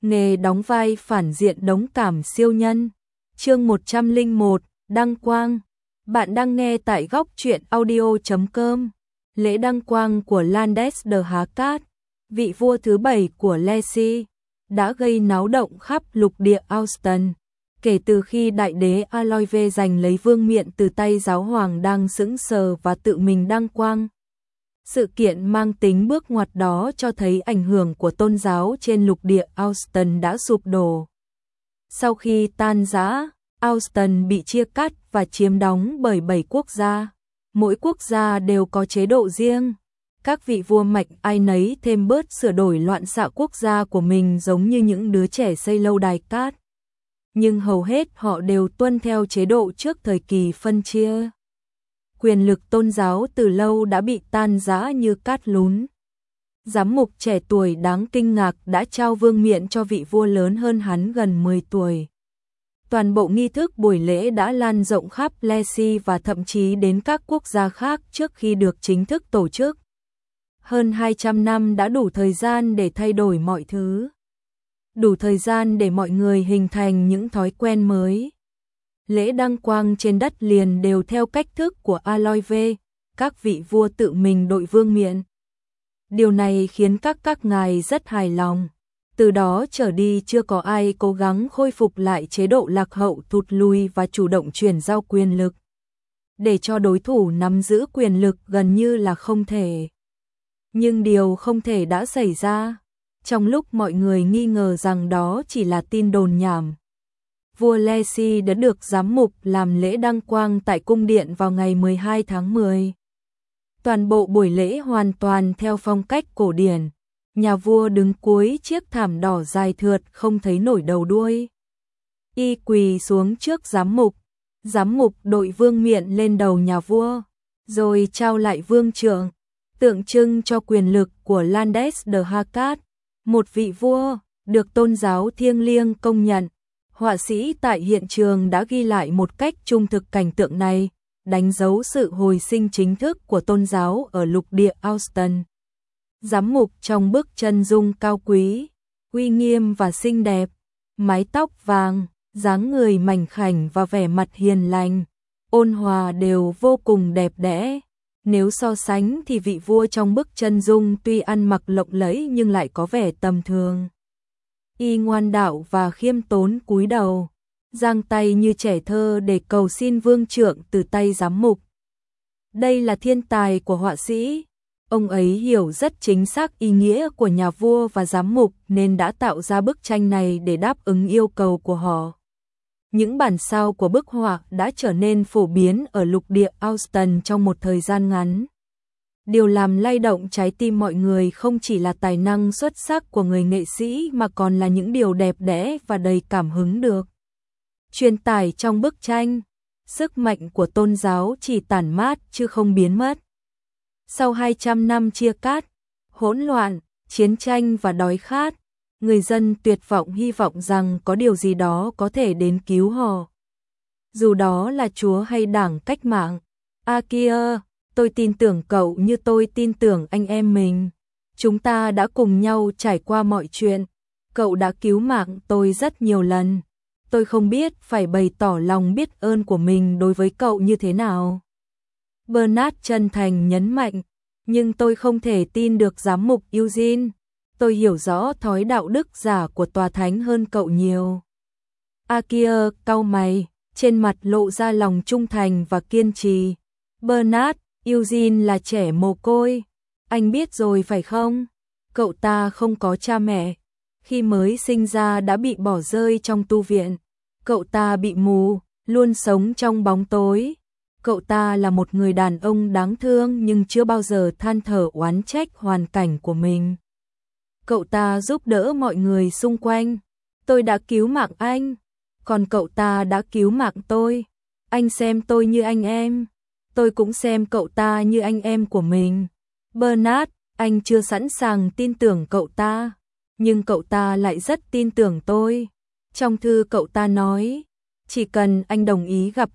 nghề đóng vai phản diện đống cảm siêu nhân. Chương 101, đăng quang. Bạn đang nghe tại góc truyện audio.com. Lễ đăng quang của Landes de Hakat, vị vua thứ 7 của Lesi, đã gây náo động khắp lục địa Austin. Kể từ khi đại đế Aloyve giành lấy vương miện từ tay giáo hoàng đang sững sờ và tự mình đăng quang. Sự kiện mang tính bước ngoặt đó cho thấy ảnh hưởng của tôn giáo trên lục địa Austin đã sụp đổ. Sau khi tan rã, Austin bị chia cắt và chiếm đóng bởi 7 quốc gia. Mỗi quốc gia đều có chế độ riêng. Các vị vua mạnh ai nấy thêm bớt sửa đổi loạn xạ quốc gia của mình giống như những đứa trẻ xây lâu đài cát. Nhưng hầu hết họ đều tuân theo chế độ trước thời kỳ phân chia. Quyền lực tôn giáo từ lâu đã bị tan rã như cát lún. Giám mục trẻ tuổi đáng kinh ngạc đã trao vương miện cho vị vua lớn hơn hắn gần 10 tuổi. Toàn bộ nghi thức buổi lễ đã lan rộng khắp Lesi và thậm chí đến các quốc gia khác trước khi được chính thức tổ chức. Hơn 200 năm đã đủ thời gian để thay đổi mọi thứ. Đủ thời gian để mọi người hình thành những thói quen mới. Lễ đăng quang trên đất liền đều theo cách thức của Aloyve, các vị vua tự mình đội vương miện. Điều này khiến các ngài rất hài lòng. Từ đó trở đi chưa có ai cố gắng khôi phục lại chế độ lạc hậu thụt lùi và chủ động chuyển giao quyền lực. Để cho đối thủ nắm giữ quyền lực gần như là không thể. Nhưng điều không thể đã xảy ra. Trong lúc mọi người nghi ngờ rằng đó chỉ là tin đồn nhảm, vua Lesi đã được giám mục làm lễ đăng quang tại cung điện vào ngày 12 tháng 10. Toàn bộ buổi lễ hoàn toàn theo phong cách cổ điển. Nhà vua đứng cuối chiếc thảm đỏ dài thượt không thấy nổi đầu đuôi. Y quỳ xuống trước giám mục đội vương miện lên đầu nhà vua, rồi trao lại vương trượng, tượng trưng cho quyền lực của Landes de Hakat, một vị vua được tôn giáo thiêng liêng công nhận. Họa sĩ tại hiện trường đã ghi lại một cách trung thực cảnh tượng này, đánh dấu sự hồi sinh chính thức của tôn giáo ở lục địa Austin. Giám mục trong bức chân dung cao quý, uy nghiêm và xinh đẹp, mái tóc vàng, dáng người mảnh khảnh và vẻ mặt hiền lành, ôn hòa đều vô cùng đẹp đẽ. Nếu so sánh thì vị vua trong bức chân dung tuy ăn mặc lộng lẫy nhưng lại có vẻ tầm thường. Y ngoan đạo và khiêm tốn cúi đầu, giang tay như trẻ thơ để cầu xin vương trượng từ tay giám mục. Đây là thiên tài của họa sĩ. Ông ấy hiểu rất chính xác ý nghĩa của nhà vua và giám mục nên đã tạo ra bức tranh này để đáp ứng yêu cầu của họ. Những bản sao của bức họa đã trở nên phổ biến ở lục địa Austin trong một thời gian ngắn. Điều làm lay động trái tim mọi người không chỉ là tài năng xuất sắc của người nghệ sĩ mà còn là những điều đẹp đẽ và đầy cảm hứng được truyền tải trong bức tranh. Sức mạnh của tôn giáo chỉ tản mát chứ không biến mất. Sau 200 năm chia cắt, hỗn loạn, chiến tranh và đói khát, người dân tuyệt vọng hy vọng rằng có điều gì đó có thể đến cứu họ. Dù đó là Chúa hay đảng cách mạng. Akia, tôi tin tưởng cậu như tôi tin tưởng anh em mình. Chúng ta đã cùng nhau trải qua mọi chuyện. Cậu đã cứu mạng tôi rất nhiều lần. Tôi không biết phải bày tỏ lòng biết ơn của mình đối với cậu như thế nào. Bernard chân thành nhấn mạnh, nhưng tôi không thể tin được giám mục Eugene. Tôi hiểu rõ thói đạo đức giả của tòa thánh hơn cậu nhiều. Akia cau mày, trên mặt lộ ra lòng trung thành và kiên trì. Bernard, Eugene là trẻ mồ côi. Anh biết rồi phải không? Cậu ta không có cha mẹ. Khi mới sinh ra đã bị bỏ rơi trong tu viện. Cậu ta bị mù, luôn sống trong bóng tối. Cậu ta là một người đàn ông đáng thương nhưng chưa bao giờ than thở oán trách hoàn cảnh của mình. Cậu ta giúp đỡ mọi người xung quanh. Tôi đã cứu mạng anh, còn cậu ta đã cứu mạng tôi. Anh xem tôi như anh em, tôi cũng xem cậu ta như anh em của mình. Bernard, anh chưa sẵn sàng tin tưởng cậu ta, nhưng cậu ta lại rất tin tưởng tôi. Trong thư cậu ta nói, chỉ cần anh đồng ý gặp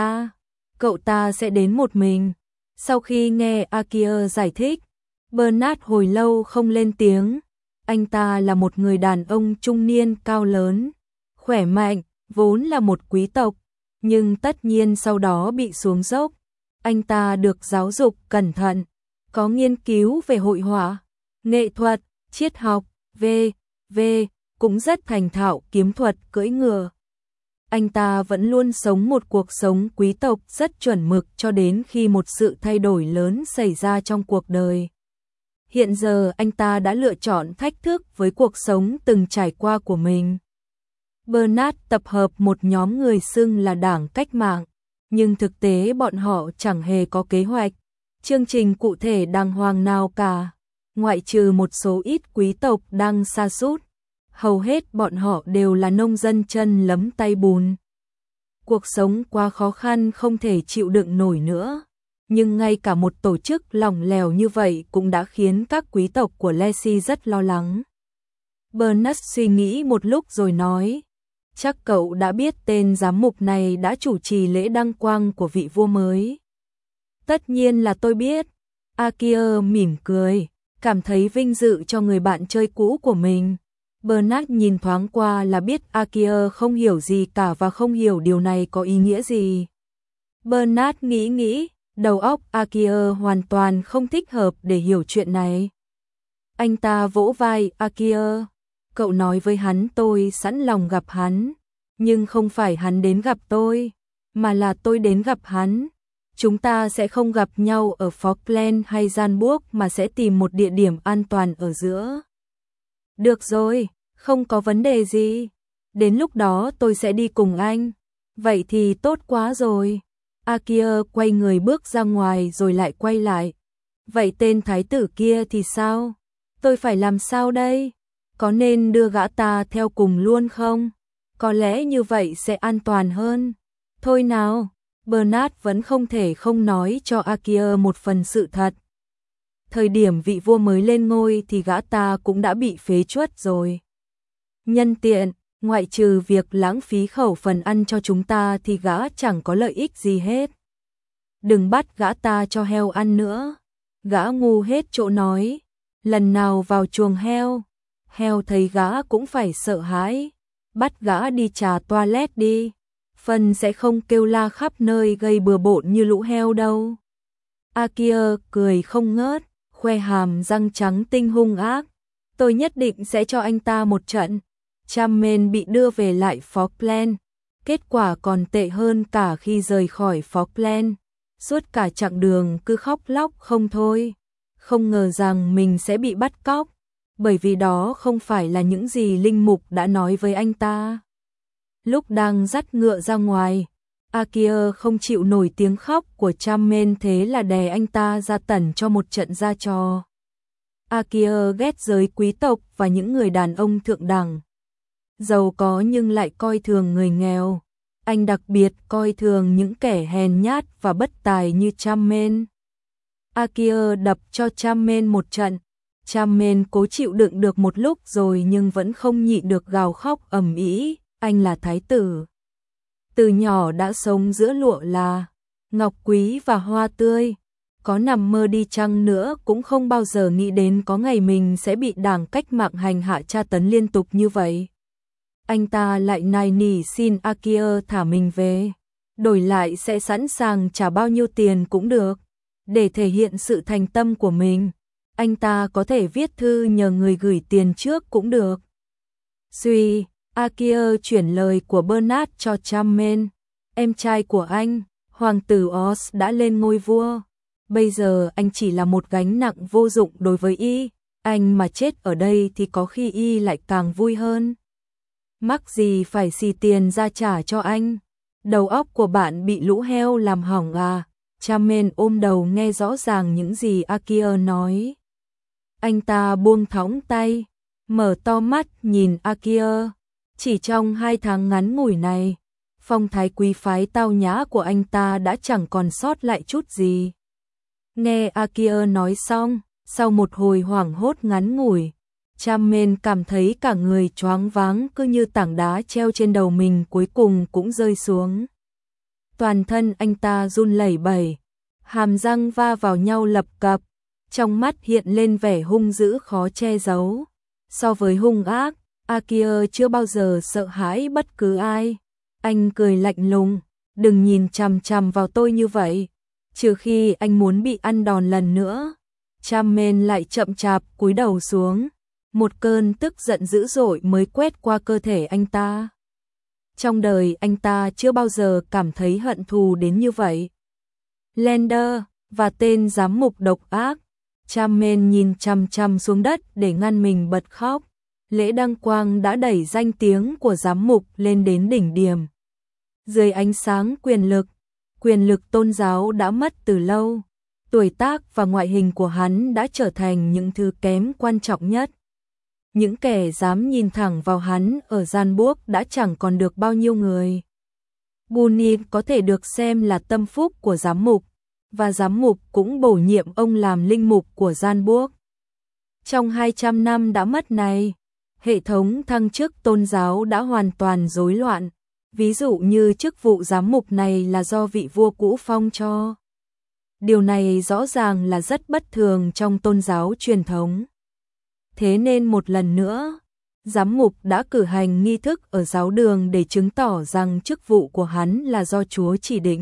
cậu ta sẽ đến một mình. Sau khi nghe Akia giải thích, Bernard hồi lâu không lên tiếng. Anh ta là một người đàn ông trung niên cao lớn, khỏe mạnh, vốn là một quý tộc, nhưng tất nhiên sau đó bị xuống dốc. Anh ta được giáo dục cẩn thận, có nghiên cứu về hội họa, nghệ thuật, triết học, v.v. cũng rất thành thạo kiếm thuật cưỡi ngựa. Anh ta vẫn luôn sống một cuộc sống quý tộc rất chuẩn mực cho đến khi một sự thay đổi lớn xảy ra trong cuộc đời. Hiện giờ anh ta đã lựa chọn thách thức với cuộc sống từng trải qua của mình. Bernard tập hợp một nhóm người xưng là Đảng Cách mạng, nhưng thực tế bọn họ chẳng hề có kế hoạch, chương trình cụ thể đàng hoàng nào cả, ngoại trừ một số ít quý tộc đang sa sút. Hầu hết bọn họ đều là nông dân chân lấm tay bùn. Cuộc sống quá khó khăn không thể chịu đựng nổi nữa. Nhưng ngay cả một tổ chức lỏng lẻo như vậy cũng đã khiến các quý tộc của Lacey rất lo lắng. Bernard suy nghĩ một lúc rồi nói, chắc cậu đã biết tên giám mục này đã chủ trì lễ đăng quang của vị vua mới. Tất nhiên là tôi biết. Akia mỉm cười, cảm thấy vinh dự cho người bạn chơi cũ của mình. Bernard nhìn thoáng qua là biết Akia không hiểu gì cả và không hiểu điều này có ý nghĩa gì. Bernard nghĩ, đầu óc Akia hoàn toàn không thích hợp để hiểu chuyện này. Anh ta vỗ vai Akia, cậu nói với hắn tôi sẵn lòng gặp hắn, nhưng không phải hắn đến gặp tôi, mà là tôi đến gặp hắn. Chúng ta sẽ không gặp nhau ở Falkland hay Gianburg mà sẽ tìm một địa điểm an toàn ở giữa. Được rồi, không có vấn đề gì. Đến lúc đó tôi sẽ đi cùng anh. Vậy thì tốt quá rồi. Akia quay người bước ra ngoài rồi lại quay lại. Vậy tên thái tử kia thì sao? Tôi phải làm sao đây? Có nên đưa gã ta theo cùng luôn không? Có lẽ như vậy sẽ an toàn hơn. Thôi nào, Bernard vẫn không thể không nói cho Akia một phần sự thật. Thời điểm vị vua mới lên ngôi thì gã ta cũng đã bị phế truất rồi. Nhân tiện, ngoại trừ việc lãng phí khẩu phần ăn cho chúng ta thì gã chẳng có lợi ích gì hết. Đừng bắt gã ta cho heo ăn nữa. Gã ngu hết chỗ nói. Lần nào vào chuồng heo, heo thấy gã cũng phải sợ hãi. Bắt gã đi trà toilet đi. Phân sẽ không kêu la khắp nơi gây bừa bộn như lũ heo đâu. Akia cười không ngớt, khoe hàm răng trắng tinh hung ác. Tôi nhất định sẽ cho anh ta một trận. Charmaine bị đưa về lại Falkland. Kết quả còn tệ hơn cả khi rời khỏi Falkland. Suốt cả chặng đường cứ khóc lóc không thôi. Không ngờ rằng mình sẽ bị bắt cóc. Bởi vì đó không phải là những gì linh mục đã nói với anh ta. Lúc đang dắt ngựa ra ngoài, Akia không chịu nổi tiếng khóc của Charmaine, thế là đè anh ta ra tẩn cho một trận ra trò. Akia ghét giới quý tộc và những người đàn ông thượng đẳng. Giàu có nhưng lại coi thường người nghèo. Anh đặc biệt coi thường những kẻ hèn nhát và bất tài như Charmaine. Akia đập cho Charmaine một trận. Charmaine cố chịu đựng được một lúc rồi nhưng vẫn không nhịn được gào khóc ầm ĩ. Anh là thái tử. Từ nhỏ đã sống giữa lụa là, ngọc quý và hoa tươi. Có nằm mơ đi chăng nữa cũng không bao giờ nghĩ đến có ngày mình sẽ bị Đảng Cách mạng hành hạ tra tấn liên tục như vậy. Anh ta lại nài nỉ xin Akia thả mình về. Đổi lại sẽ sẵn sàng trả bao nhiêu tiền cũng được. Để thể hiện sự thành tâm của mình, anh ta có thể viết thư nhờ người gửi tiền trước cũng được. Suy, Akia chuyển lời của Bernard cho Charmaine. Em trai của anh, Hoàng tử Oz đã lên ngôi vua. Bây giờ anh chỉ là một gánh nặng vô dụng đối với y. Anh mà chết ở đây thì có khi y lại càng vui hơn. Mắc gì phải xì tiền ra trả cho anh. Đầu óc của bạn bị lũ heo làm hỏng à? Charmaine ôm đầu nghe rõ ràng những gì Akia nói. Anh ta buông thõng tay, mở to mắt nhìn Akia. Chỉ trong 2 tháng ngắn ngủi này, phong thái quý phái tao nhã của anh ta đã chẳng còn sót lại chút gì. Nghe Akia nói xong, sau một hồi hoảng hốt ngắn ngủi, Charmaine cảm thấy cả người choáng váng, cứ như tảng đá treo trên đầu mình cuối cùng cũng rơi xuống. Toàn thân anh ta run lẩy bẩy, hàm răng va vào nhau lập cập, trong mắt hiện lên vẻ hung dữ khó che giấu. So với hung ác, Akia chưa bao giờ sợ hãi bất cứ ai. Anh cười lạnh lùng, đừng nhìn chằm chằm vào tôi như vậy, trừ khi anh muốn bị ăn đòn lần nữa. Chamen lại chậm chạp cúi đầu xuống, một cơn tức giận dữ dội mới quét qua cơ thể anh ta. Trong đời anh ta chưa bao giờ cảm thấy hận thù đến như vậy. Lander và tên giám mục độc ác. Chamen nhìn chằm chằm xuống đất để ngăn mình bật khóc. Lễ đăng quang đã đẩy danh tiếng của giám mục lên đến đỉnh điểm. Dưới ánh sáng quyền lực tôn giáo đã mất từ lâu. Tuổi tác và ngoại hình của hắn đã trở thành những thứ kém quan trọng nhất. Những kẻ dám nhìn thẳng vào hắn ở gian buốc đã chẳng còn được bao nhiêu người. Bunin có thể được xem là tâm phúc của giám mục, và giám mục cũng bổ nhiệm ông làm linh mục của gian buốc. Trong 200 năm đã mất này, hệ thống thăng chức tôn giáo đã hoàn toàn rối loạn. Ví dụ như chức vụ giám mục này là do vị vua cũ phong cho. Điều này rõ ràng là rất bất thường trong tôn giáo truyền thống. Thế nên một lần nữa, giám mục đã cử hành nghi thức ở giáo đường để chứng tỏ rằng chức vụ của hắn là do Chúa chỉ định.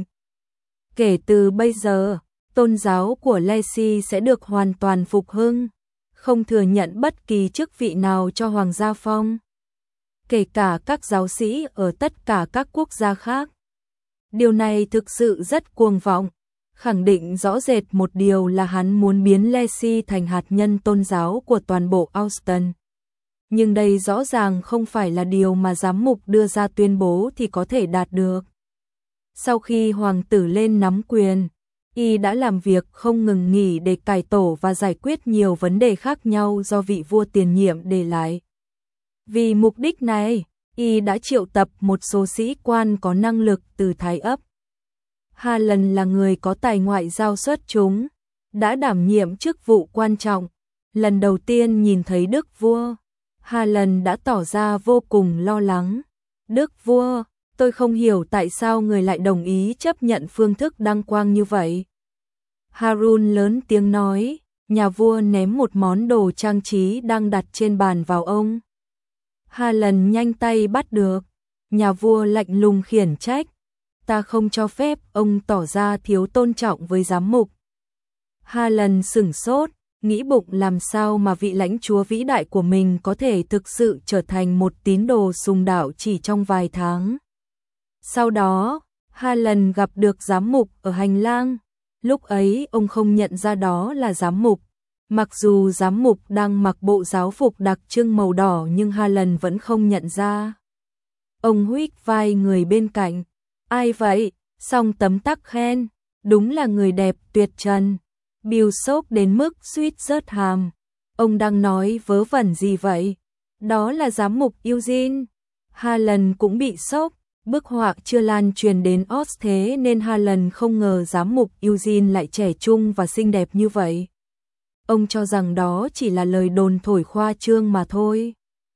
Kể từ bây giờ, tôn giáo của Lacey sẽ được hoàn toàn phục hưng, không thừa nhận bất kỳ chức vị nào cho hoàng gia phong, kể cả các giáo sĩ ở tất cả các quốc gia khác. Điều này thực sự rất cuồng vọng, khẳng định rõ rệt một điều là hắn muốn biến Lacey thành hạt nhân tôn giáo của toàn bộ Austin. Nhưng đây rõ ràng không phải là điều mà giám mục đưa ra tuyên bố thì có thể đạt được. Sau khi hoàng tử lên nắm quyền, y đã làm việc không ngừng nghỉ để cải tổ và giải quyết nhiều vấn đề khác nhau do vị vua tiền nhiệm để lại. Vì mục đích này, y đã triệu tập một số sĩ quan có năng lực từ Thái ấp. Harlan là người có tài ngoại giao xuất chúng, đã đảm nhiệm chức vụ quan trọng. Lần đầu tiên nhìn thấy đức vua, Harlan đã tỏ ra vô cùng lo lắng. Đức vua, tôi không hiểu tại sao người lại đồng ý chấp nhận phương thức đăng quang như vậy. Harun lớn tiếng nói, nhà vua ném một món đồ trang trí đang đặt trên bàn vào ông. Harlan nhanh tay bắt được, nhà vua lạnh lùng khiển trách. Ta không cho phép ông tỏ ra thiếu tôn trọng với giám mục. Harlan sửng sốt, nghĩ bụng làm sao mà vị lãnh chúa vĩ đại của mình có thể thực sự trở thành một tín đồ sùng đạo chỉ trong vài tháng. Sau đó, Harlan gặp được giám mục ở hành lang. Lúc ấy ông không nhận ra đó là giám mục. Mặc dù giám mục đang mặc bộ giáo phục đặc trưng màu đỏ nhưng Harlan vẫn không nhận ra. Ông huých vai người bên cạnh. Ai vậy? Song tấm tắc khen. Đúng là người đẹp tuyệt trần. Bill sốc đến mức suýt rớt hàm. Ông đang nói vớ vẩn gì vậy? Đó là giám mục Eugene. Harlan cũng bị sốc. Bức họa chưa lan truyền đến Oz thế nên Harlan không ngờ giám mục Eugene lại trẻ trung và xinh đẹp như vậy. Ông cho rằng đó chỉ là lời đồn thổi khoa trương mà thôi.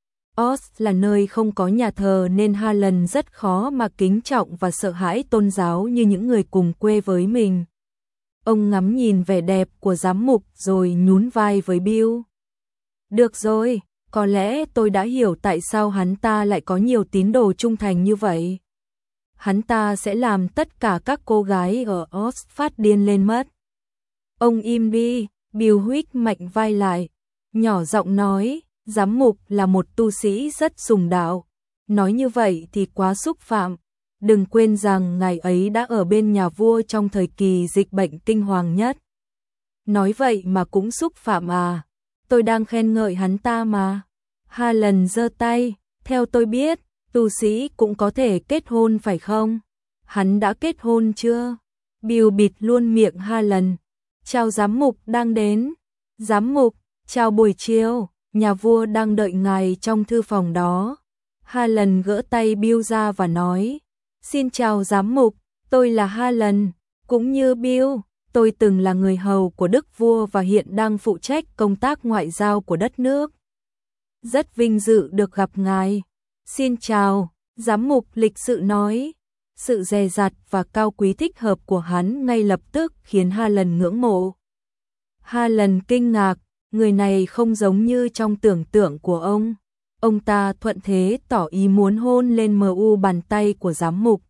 Oz là nơi không có nhà thờ nên Harlan rất khó mà kính trọng và sợ hãi tôn giáo như những người cùng quê với mình. Ông ngắm nhìn vẻ đẹp của giám mục rồi nhún vai với Bill. Được rồi, có lẽ tôi đã hiểu tại sao hắn ta lại có nhiều tín đồ trung thành như vậy. Hắn ta sẽ làm tất cả các cô gái ở Oz phát điên lên mất. Ông im đi, Bill huých mạnh vai lại, nhỏ giọng nói, giám mục là một tu sĩ rất sùng đạo. Nói như vậy thì quá xúc phạm. Đừng quên rằng ngài ấy đã ở bên nhà vua trong thời kỳ dịch bệnh kinh hoàng nhất. Nói vậy mà cũng xúc phạm à? Tôi đang khen ngợi hắn ta mà. Harlan giơ tay, theo tôi biết, tu sĩ cũng có thể kết hôn phải không? Hắn đã kết hôn chưa? Bill bịt luôn miệng Harlan. Chào giám mục đang đến. Giám mục, chào buổi chiều, nhà vua đang đợi ngài trong thư phòng đó. Harlan gỡ tay Bill ra và nói, xin chào giám mục, tôi là Harlan, cũng như Bill, tôi từng là người hầu của đức vua và hiện đang phụ trách công tác ngoại giao của đất nước. Rất vinh dự được gặp ngài. Xin chào, giám mục lịch sự nói. Sự dè dặt và cao quý thích hợp của hắn ngay lập tức khiến Harlan ngưỡng mộ. Harlan kinh ngạc, người này không giống như trong tưởng tượng của ông. Ông ta thuận thế tỏ ý muốn hôn lên mu bàn tay của giám mục.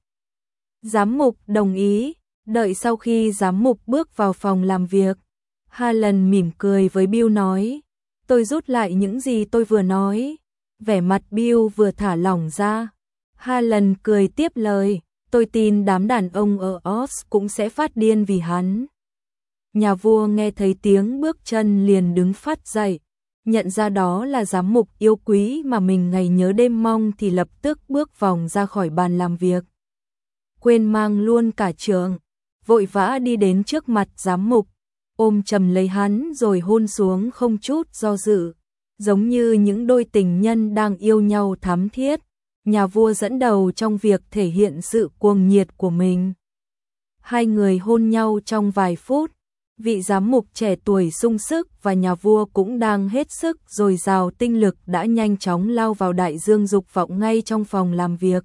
Giám mục đồng ý, đợi sau khi giám mục bước vào phòng làm việc. Harlan mỉm cười với Bill nói, tôi rút lại những gì tôi vừa nói. Vẻ mặt Bill vừa thả lỏng ra. Harlan cười tiếp lời, tôi tin đám đàn ông ở Oz cũng sẽ phát điên vì hắn. Nhà vua nghe thấy tiếng bước chân liền đứng phát dậy, nhận ra đó là giám mục yêu quý mà mình ngày nhớ đêm mong thì lập tức bước vòng ra khỏi bàn làm việc. Quên mang luôn cả trượng, vội vã đi đến trước mặt giám mục, ôm chầm lấy hắn rồi hôn xuống không chút do dự, giống như những đôi tình nhân đang yêu nhau thắm thiết. Nhà vua dẫn đầu trong việc thể hiện sự cuồng nhiệt của mình. Hai người hôn nhau trong vài phút, vị giám mục trẻ tuổi sung sức và nhà vua cũng đang hết sức dồi dào tinh lực đã nhanh chóng lao vào đại dương dục vọng ngay trong phòng làm việc.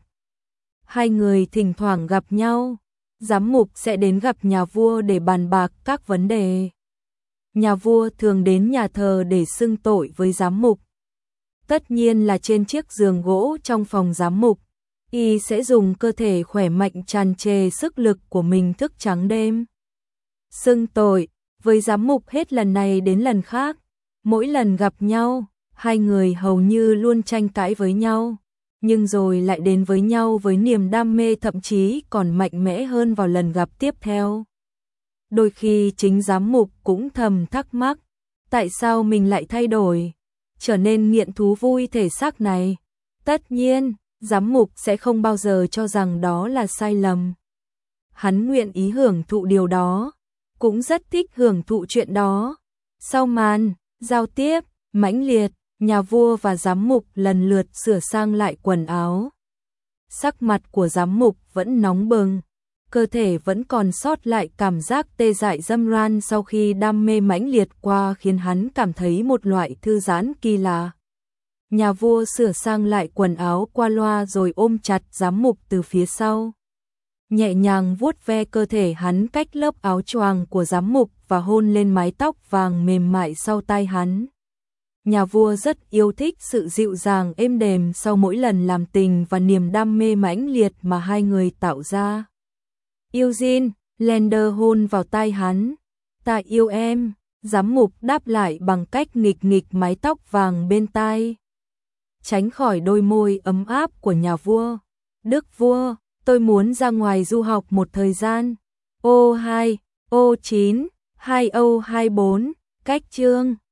Hai người thỉnh thoảng gặp nhau, giám mục sẽ đến gặp nhà vua để bàn bạc các vấn đề. Nhà vua thường đến nhà thờ để xưng tội với giám mục. Tất nhiên là trên chiếc giường gỗ trong phòng giám mục, y sẽ dùng cơ thể khỏe mạnh tràn trề sức lực của mình thức trắng đêm. Xưng tội với giám mục hết lần này đến lần khác, mỗi lần gặp nhau, hai người hầu như luôn tranh cãi với nhau, nhưng rồi lại đến với nhau với niềm đam mê thậm chí còn mạnh mẽ hơn vào lần gặp tiếp theo. Đôi khi chính giám mục cũng thầm thắc mắc, tại sao mình lại thay đổi, trở nên nghiện thú vui thể xác này. Tất nhiên, giám mục sẽ không bao giờ cho rằng đó là sai lầm. Hắn nguyện ý hưởng thụ điều đó, cũng rất thích hưởng thụ chuyện đó. Sau màn giao tiếp mãnh liệt, nhà vua và giám mục lần lượt sửa sang lại quần áo. Sắc mặt của giám mục vẫn nóng bừng, cơ thể vẫn còn sót lại cảm giác tê dại râm ran sau khi đam mê mãnh liệt qua khiến hắn cảm thấy một loại thư giãn kỳ lạ. Nhà vua sửa sang lại quần áo qua loa rồi ôm chặt giám mục từ phía sau. Nhẹ nhàng vuốt ve cơ thể hắn cách lớp áo choàng của giám mục và hôn lên mái tóc vàng mềm mại sau tai hắn. Nhà vua rất yêu thích sự dịu dàng êm đềm sau mỗi lần làm tình và niềm đam mê mãnh liệt mà hai người tạo ra. Eugene, Lander hôn vào tai hắn. Ta yêu em, giám mục đáp lại bằng cách nghịch nghịch mái tóc vàng bên tai. Tránh khỏi đôi môi ấm áp của nhà vua. Đức vua, tôi muốn ra ngoài du học một thời gian. O2, O9, 2O24, cách chương.